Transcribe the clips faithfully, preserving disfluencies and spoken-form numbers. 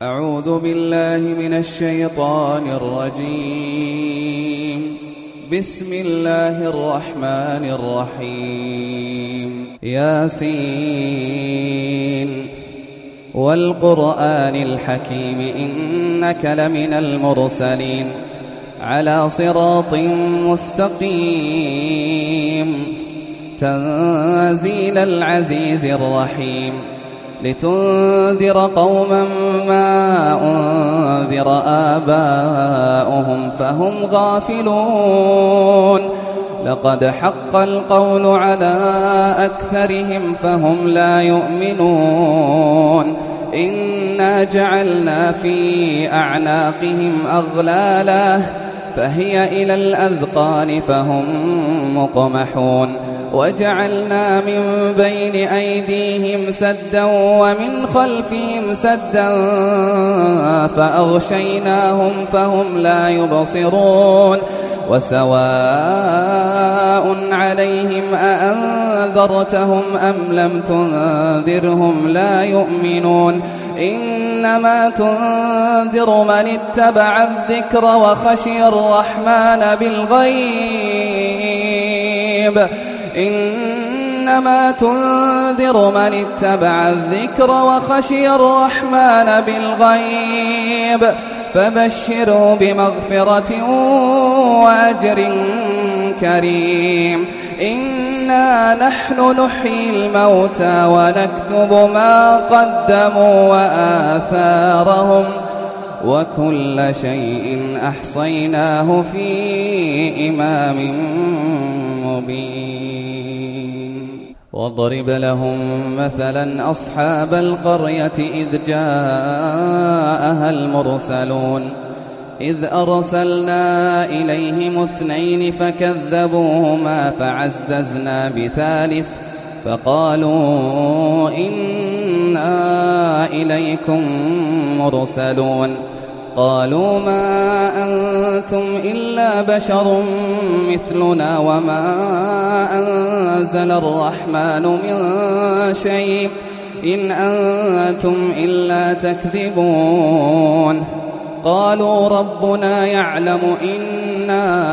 أعوذ بالله من الشيطان الرجيم. بسم الله الرحمن الرحيم. ياسين والقرآن الحكيم إنك لمن المرسلين على صراط مستقيم تنزيل العزيز الرحيم لتنذر قوما ما أنذر آباؤهم فهم غافلون لقد حق القول على أكثرهم فهم لا يؤمنون إنا جعلنا في أعناقهم أغلالا فهي إلى الأذقان فهم مقمحون وجعلنا من بين أيديهم سدا ومن خلفهم سدا فأغشيناهم فهم لا يبصرون وسواء عليهم أأنذرتهم أم لم تنذرهم لا يؤمنون إنما تنذر من اتبع الذكر وخشي الرحمن بالغيب إنما تنذر من اتبع الذكر وخشي الرحمن بالغيب فبشره بمغفرة وأجر كريم إنا نحن نحيي الموتى ونكتب ما قدموا وآثارهم وكل شيء أحصيناه في إمام مبين واضرب لهم مثلا أصحاب القرية إذ جاءها المرسلون إذ أرسلنا إليهم اثنين فكذبوهما فعززنا بثالث فقالوا إنا إليكم مرسلون قالوا ما أنتم إلا بشر مثلنا وما أنزل الرحمن من شيء إن أنتم إلا تكذبون قالوا ربنا يعلم إنا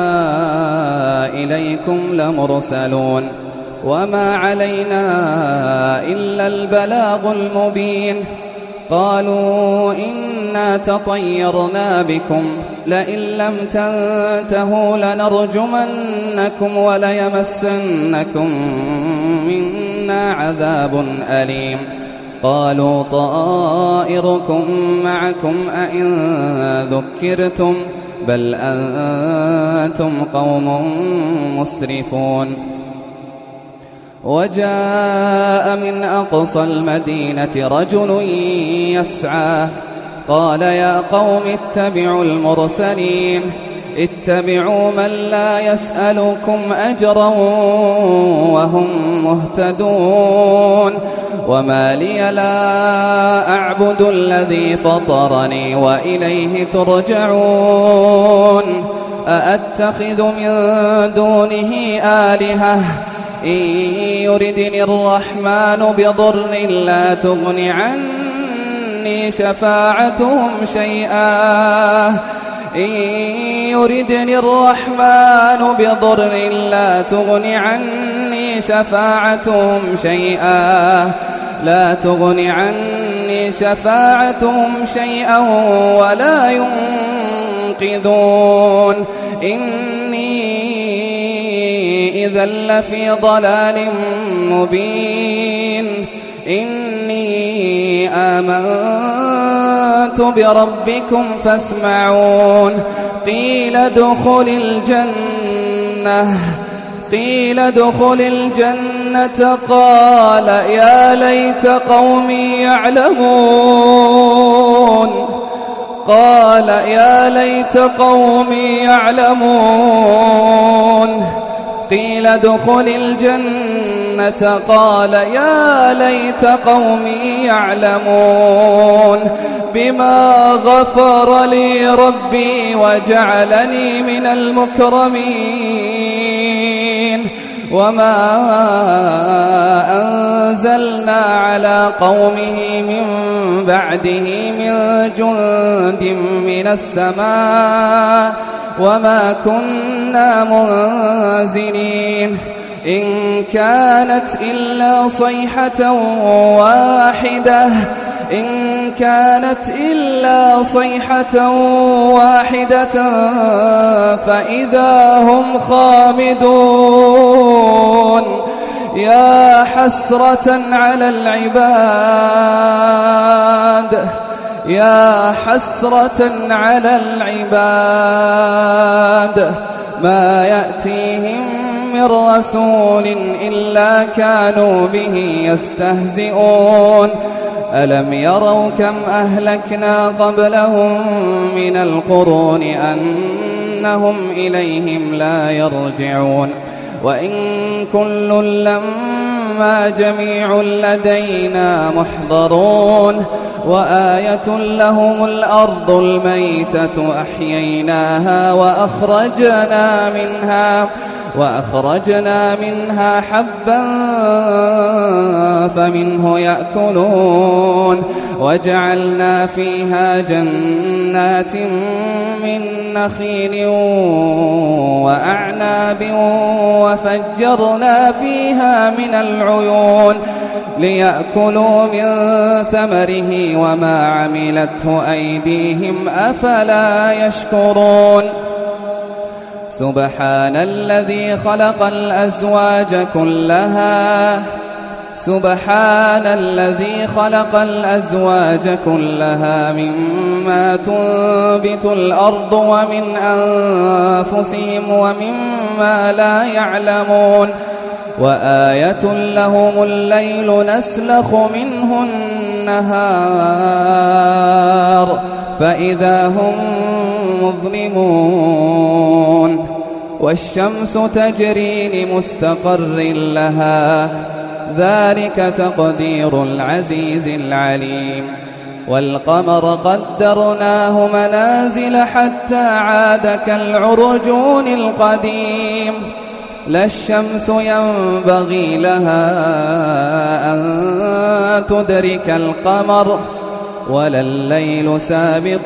إليكم لمرسلون وما علينا إلا البلاغ المبين قالوا إنا تطيرنا بكم لئن لم تنتهوا لنرجمنكم وليمسنكم منا عذاب أليم قالوا طائركم معكم أئن ذكرتم بل أنتم قوم مسرفون وجاء من أقصى المدينة رجل يسعى قال يا قوم اتبعوا المرسلين اتبعوا من لا يسألكم أجرا وهم مهتدون وما لي لا أعبد الذي فطرني وإليه ترجعون أأتخذ من دونه آلهة إن يردني الرحمن بضر لا تغن عني شفاعتهم شيئا إن يردني الرحمن بضر لا تغن عني شفاعتهم شيئا لا تغن عني شفاعتهم شيئا ولا ينقذون إني إذا لفي ضلال مبين إني آمنت بربكم فاسمعون قيل ادخل الجنة قيل ادخل الجنة قال يا ليت قومي يعلمون قال يا ليت قومي يعلمون قيل ادخل الجنة قال يا ليت قومي يعلمون بما غفر لي ربي وجعلني من المكرمين وما أنزلنا على قومه من بعده من جند من السماء وما كنا منزلين إن كانت إلا صيحة واحدة إن كانت إلا صيحة واحدة فإذا هم خامدون يا حسرة على العباد يا حسرة على العباد ما يأتيهم من رسول إلا كانوا به يستهزئون ألم يروا كم أهلكنا قبلهم من القرون أنهم إليهم لا يرجعون وإن كل لما جميع لدينا محضرون وآية لهم الأرض الميتة أحييناها وأخرجنا منها وأخرجنا منها حبا فمنه يأكلون وجعلنا فيها جنات من نخيل وأعناب وفجرنا فيها من العيون ليأكلوا من ثمره وما عملته أيديهم أفلا يشكرون سبحان الذي خلق الأزواج كلها سبحان الذي خلق الأزواج كلها مما تنبت الأرض ومن أنفسهم ومما لا يعلمون وآية لهم الليل نسلخ منه النهار فإذا هم مظلمون والشمس تجري لمستقر لها ذلك تقدير العزيز العليم والقمر قدرناه منازل حتى عاد كالعرجون القديم لا الشمس ينبغي لها أن تدرك القمر ولا الليل سابق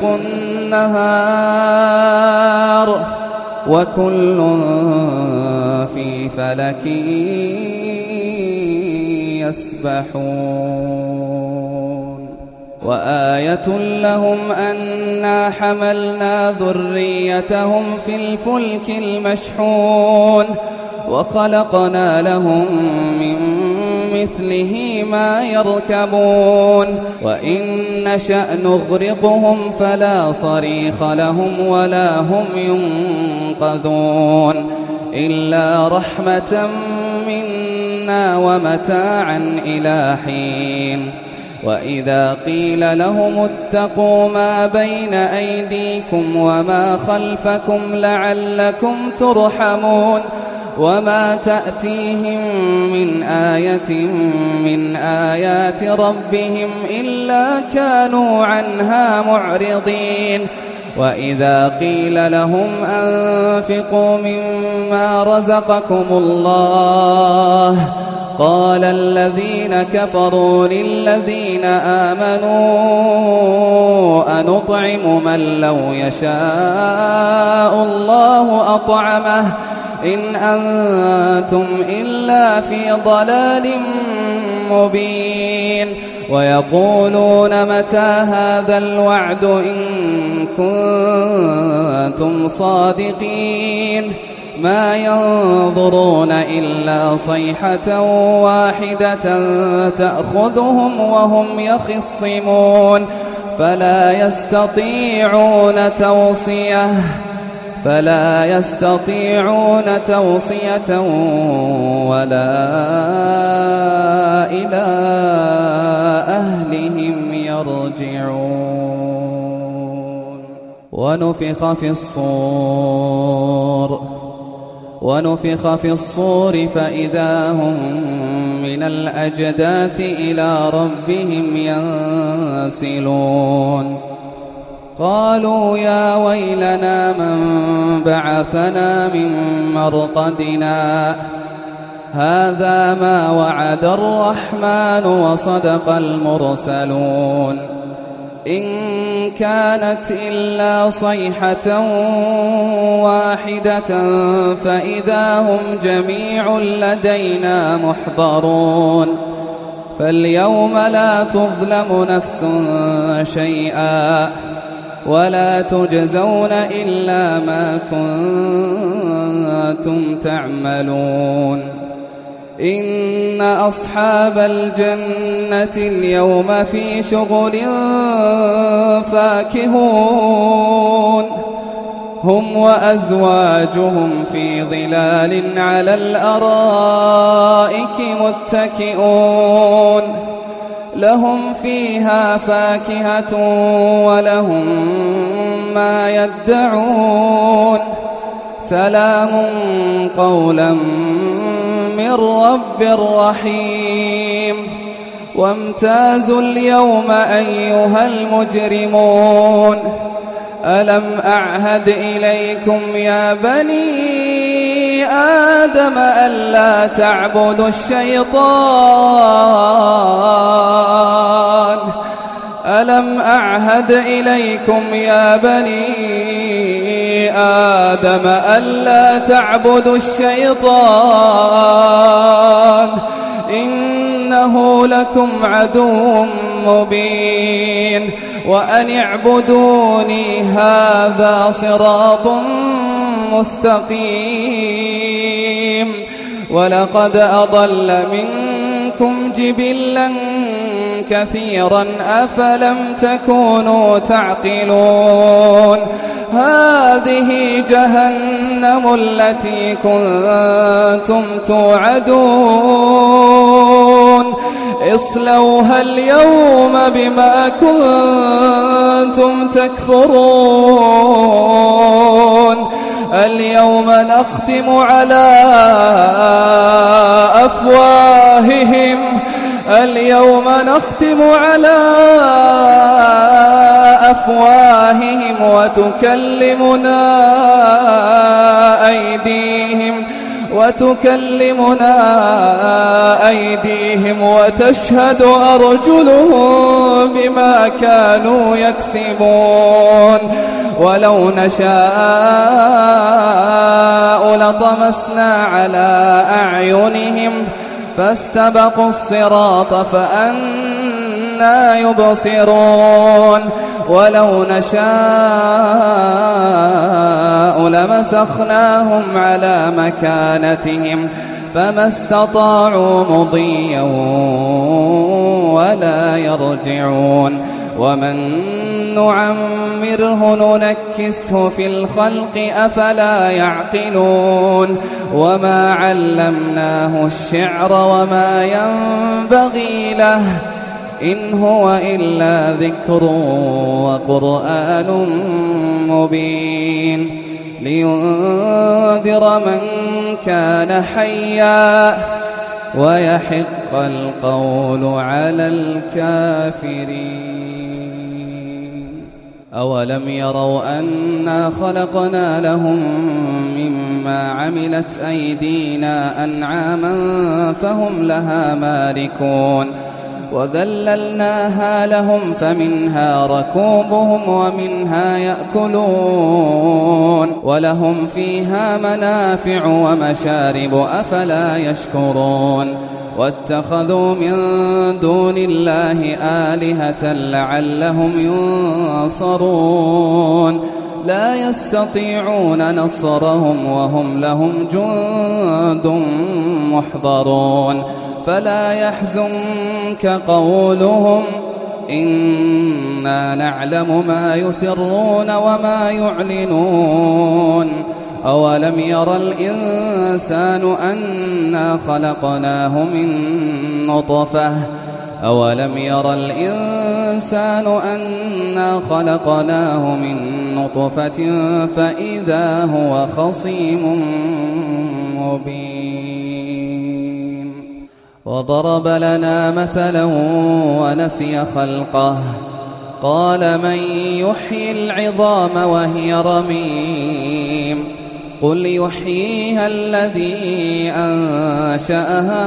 النهار وكل في فلك يسبحون وآية لهم أنا حملنا ذريتهم في الفلك المشحون وخلقنا لهم من مثله ما يركبون وإن نشأ نغرقهم فلا صريخ لهم ولا هم ينقذون إلا رحمة منا ومتاعا إلى حين وإذا قيل لهم اتقوا ما بين أيديكم وما خلفكم لعلكم ترحمون وما تأتيهم من آية من آيات ربهم إلا كانوا عنها معرضين وإذا قيل لهم أنفقوا مما رزقكم الله قال الذين كفروا للذين آمنوا أنطعم من لو يشاء الله أطعمه إن أنتم إلا في ضلال مبين ويقولون متى هذا الوعد إن كنتم صادقين ما ينظرون إلا صيحة واحدة تأخذهم وهم يخصمون فلا يستطيعون توصية فلا يستطيعون توصية ولا إلى أهلهم يرجعون ونفخ في الصور ونفخ في الصور فإذا هم من الأجداث إلى ربهم ينسلون قالوا يا ويلنا من بعثنا من مرقدنا هذا ما وعد الرحمن وصدق المرسلون إن كانت إلا صيحة واحدة فإذا هم جميع لدينا محضرون فاليوم لا تظلم نفس شيئا ولا تجزون إلا ما كنتم تعملون إن أصحاب الجنة اليوم في شغل فاكهون هم وأزواجهم في ظلال على الأرائك متكئون لهم فيها فاكهة ولهم ما يدعون سلام قولا من رب رحيم وامتازوا اليوم أيها المجرمون ألم أعهد إليكم يا بني آدم ألا تعبدوا الشيطان ألم أعهد إليكم يا بني آدم ألا تعبدوا الشيطان إنه لكم عدو مبين وأن اعبدوني هذا صراط مستقيم ولقد أضل منكم جبلا كثيرا أفلم تكونوا تعقلون هذه جهنم التي كنتم توعدون اصلوها اليوم بما كنتم تكفرون اليوم نختم على أفواههم اليوم نختم على أفواههم وتكلمنا أيديهم وتكلمنا أيديهم وتشهد أرجلهم بما كانوا يكسبون ولو نشاء لطمسنا على أعينهم فاستبقوا الصراط فأنى يبصرون ولو نشاء لمسخناهم على مكانتهم فما استطاعوا مضيا ولا يرجعون ومن نعمره ننكسه في الخلق أفلا يعقلون وما علمناه الشعر وما ينبغي له إن هو إلا ذكر وقرآن مبين لينذر من كان حيا ويحق القول على الكافرين أولم يروا أنا خلقنا لهم مما عملت أيدينا أنعاما فهم لها مالكون وذللناها لهم فمنها ركوبهم ومنها يأكلون ولهم فيها منافع ومشارب أفلا يشكرون واتخذوا من دون الله آلهة لعلهم ينصرون لا يستطيعون نصرهم وهم لهم جند محضرون فلا يحزنك قولهم إنا نعلم ما يسرون وما يعلنون أولم ير الإنسان أنا خلقناه من نطفة أولم ير الإنسان أنا خلقناه من نطفة فإذا هو خصيم مبين وضرب لنا مثلا ونسي خلقه قال من يحيي العظام وهي رميم قل يحييها الذي أنشأها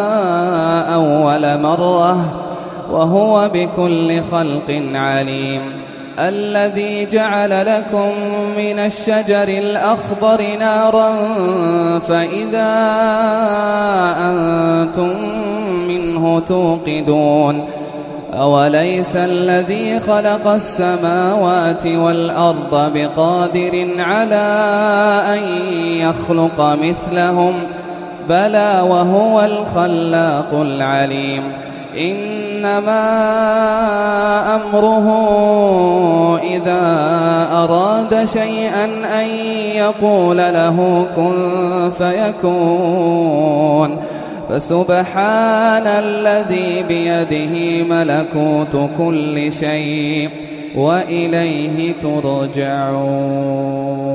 أول مرة وهو بكل خلق عليم الذي جعل لكم من الشجر الأخضر نارا فإذا أنتم منه توقدون أوليس الذي خلق السماوات والأرض بقادر على أن يخلق مثلهم بلى وهو الخلاق العليم إنما أمره إذا أراد شيئا أن يقول له كن فيكون فسبحان الذي بيده ملكوت كل شيء وإليه ترجعون.